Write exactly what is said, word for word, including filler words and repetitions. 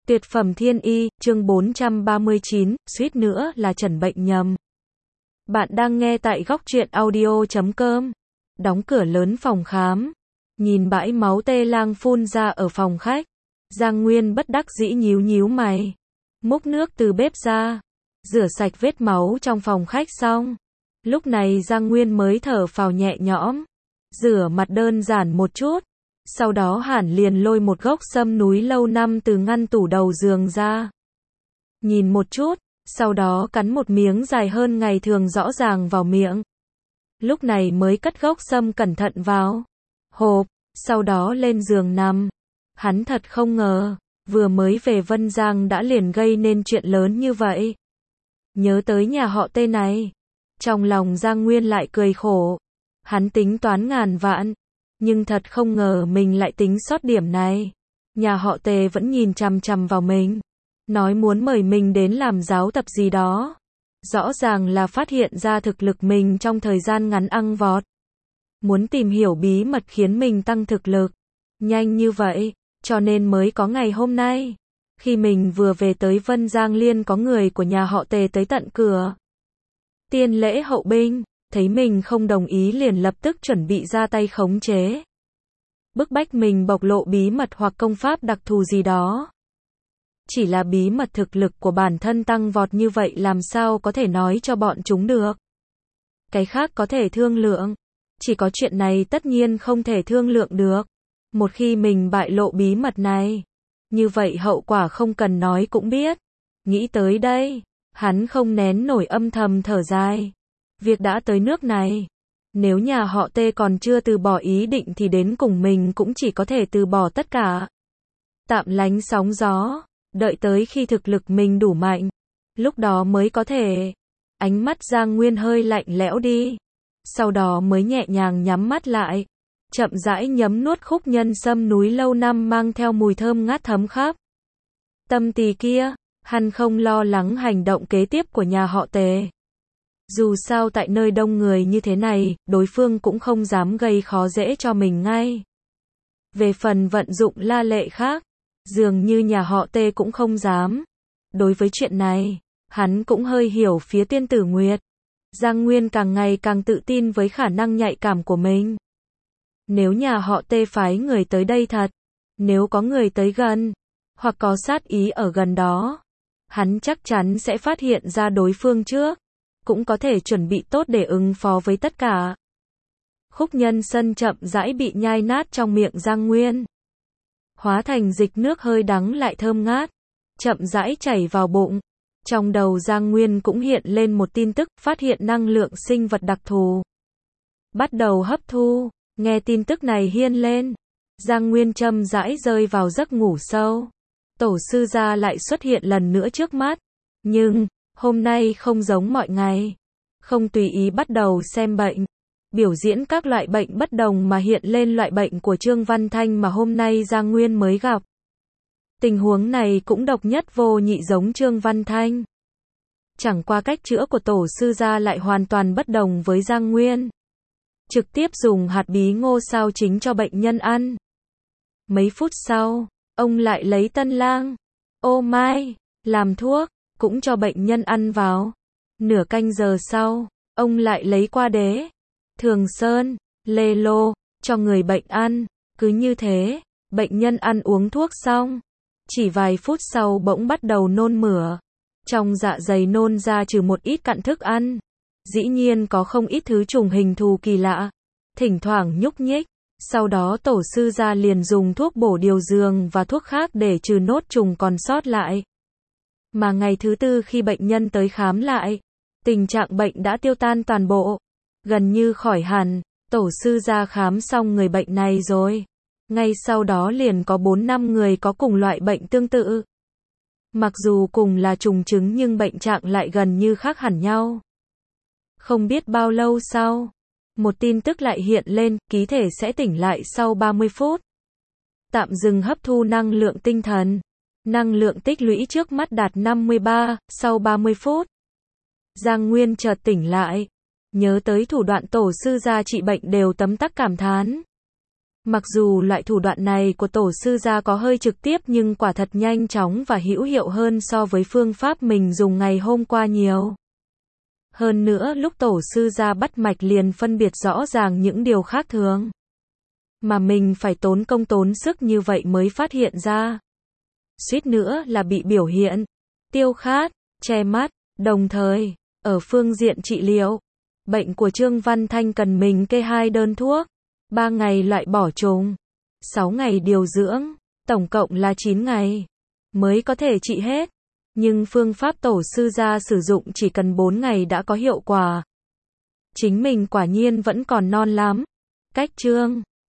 Tuyệt phẩm thiên y, chương bốn trăm ba mươi chín, suýt nữa là chẩn bệnh nhầm. Bạn đang nghe tại góc truyện audio chấm com. Đóng cửa lớn phòng khám. Nhìn bãi máu tê lang phun ra ở phòng khách. Giang Nguyên bất đắc dĩ nhíu nhíu mày. Múc nước từ bếp ra. Rửa sạch vết máu trong phòng khách xong. Lúc này Giang Nguyên mới thở phào nhẹ nhõm. Rửa mặt đơn giản một chút. Sau đó hẳn liền lôi một gốc sâm núi lâu năm từ ngăn tủ đầu giường ra. Nhìn một chút, sau đó cắn một miếng dài hơn ngày thường rõ ràng vào miệng. Lúc này mới cất gốc sâm cẩn thận vào hộp, sau đó lên giường nằm. Hắn thật không ngờ, vừa mới về Vân Giang đã liền gây nên chuyện lớn như vậy. Nhớ tới nhà họ Tê này, trong lòng Giang Nguyên lại cười khổ. Hắn tính toán ngàn vạn, nhưng thật không ngờ mình lại tính sót điểm này. Nhà họ Tề vẫn nhìn chằm chằm vào mình, nói muốn mời mình đến làm giáo tập gì đó. Rõ ràng là phát hiện ra thực lực mình trong thời gian ngắn ăng vọt. Muốn tìm hiểu bí mật khiến mình tăng thực lực nhanh như vậy, cho nên mới có ngày hôm nay. Khi mình vừa về tới Vân Giang liền có người của nhà họ Tề tới tận cửa. Tiên lễ hậu binh, thấy mình không đồng ý liền lập tức chuẩn bị ra tay khống chế. Bức bách mình bộc lộ bí mật hoặc công pháp đặc thù gì đó. Chỉ là bí mật thực lực của bản thân tăng vọt như vậy làm sao có thể nói cho bọn chúng được. Cái khác có thể thương lượng. Chỉ có chuyện này tất nhiên không thể thương lượng được. Một khi mình bại lộ bí mật này, như vậy hậu quả không cần nói cũng biết. Nghĩ tới đây, hắn không nén nổi âm thầm thở dài. Việc đã tới nước này, nếu nhà họ Tê còn chưa từ bỏ ý định thì đến cùng mình cũng chỉ có thể từ bỏ tất cả. Tạm lánh sóng gió, đợi tới khi thực lực mình đủ mạnh, lúc đó mới có thể. Ánh mắt Giang Nguyên hơi lạnh lẽo đi, sau đó mới nhẹ nhàng nhắm mắt lại, chậm rãi nhấm nuốt khúc nhân sâm núi lâu năm mang theo mùi thơm ngát thấm khắp. Tâm tỳ kia, hắn không lo lắng hành động kế tiếp của nhà họ Tề. Dù sao tại nơi đông người như thế này, đối phương cũng không dám gây khó dễ cho mình ngay. Về phần vận dụng la lệ khác, dường như nhà họ Tê cũng không dám. Đối với chuyện này, hắn cũng hơi hiểu phía Tiên Tử Nguyệt. Giang Nguyên càng ngày càng tự tin với khả năng nhạy cảm của mình. Nếu nhà họ Tê phái người tới đây thật, nếu có người tới gần, hoặc có sát ý ở gần đó, hắn chắc chắn sẽ phát hiện ra đối phương trước. Cũng có thể chuẩn bị tốt để ứng phó với tất cả. Khúc nhân sâm chậm rãi bị nhai nát trong miệng Giang Nguyên. Hóa thành dịch nước hơi đắng lại thơm ngát. Chậm rãi chảy vào bụng. Trong đầu Giang Nguyên cũng hiện lên một tin tức, phát hiện năng lượng sinh vật đặc thù. Bắt đầu hấp thu, nghe tin tức này hiên lên. Giang Nguyên chậm rãi rơi vào giấc ngủ sâu. Tổ sư gia lại xuất hiện lần nữa trước mắt. Nhưng hôm nay không giống mọi ngày, không tùy ý bắt đầu xem bệnh, biểu diễn các loại bệnh bất đồng mà hiện lên loại bệnh của Trương Văn Thanh mà hôm nay Giang Nguyên mới gặp. Tình huống này cũng độc nhất vô nhị giống Trương Văn Thanh. Chẳng qua cách chữa của tổ sư gia lại hoàn toàn bất đồng với Giang Nguyên. Trực tiếp dùng hạt bí ngô sao chính cho bệnh nhân ăn. Mấy phút sau, ông lại lấy tân lang, ô mai, làm thuốc. Cũng cho bệnh nhân ăn vào. Nửa canh giờ sau, ông lại lấy qua đế, thường sơn, lê lô, cho người bệnh ăn. Cứ như thế, bệnh nhân ăn uống thuốc xong. Chỉ vài phút sau bỗng bắt đầu nôn mửa. Trong dạ dày nôn ra trừ một ít cặn thức ăn. Dĩ nhiên có không ít thứ trùng hình thù kỳ lạ. Thỉnh thoảng nhúc nhích. Sau đó tổ sư gia liền dùng thuốc bổ điều giường và thuốc khác để trừ nốt trùng còn sót lại. Mà ngày thứ tư khi bệnh nhân tới khám lại, tình trạng bệnh đã tiêu tan toàn bộ, gần như khỏi hẳn. Tổ sư gia khám xong người bệnh này rồi. Ngay sau đó liền có bốn năm người có cùng loại bệnh tương tự. Mặc dù cùng là trùng chứng nhưng bệnh trạng lại gần như khác hẳn nhau. Không biết bao lâu sau, một tin tức lại hiện lên, ký thể sẽ tỉnh lại sau ba mươi phút. Tạm dừng hấp thu năng lượng tinh thần. Năng lượng tích lũy trước mắt đạt năm mươi ba, sau ba mươi phút. Giang Nguyên chợt tỉnh lại. Nhớ tới thủ đoạn tổ sư gia trị bệnh đều tấm tắc cảm thán. Mặc dù loại thủ đoạn này của tổ sư gia có hơi trực tiếp nhưng quả thật nhanh chóng và hữu hiệu hơn so với phương pháp mình dùng ngày hôm qua nhiều. Hơn nữa lúc tổ sư gia bắt mạch liền phân biệt rõ ràng những điều khác thường. Mà mình phải tốn công tốn sức như vậy mới phát hiện ra. Suýt nữa là bị biểu hiện tiêu khát, che mắt, đồng thời, ở phương diện trị liệu, bệnh của Trương Văn Thanh cần mình kê hai đơn thuốc, ba ngày loại bỏ trùng, sáu ngày điều dưỡng, tổng cộng là chín ngày mới có thể trị hết. Nhưng phương pháp tổ sư gia sử dụng chỉ cần bốn ngày đã có hiệu quả. Chính mình quả nhiên vẫn còn non lắm. Cách Trương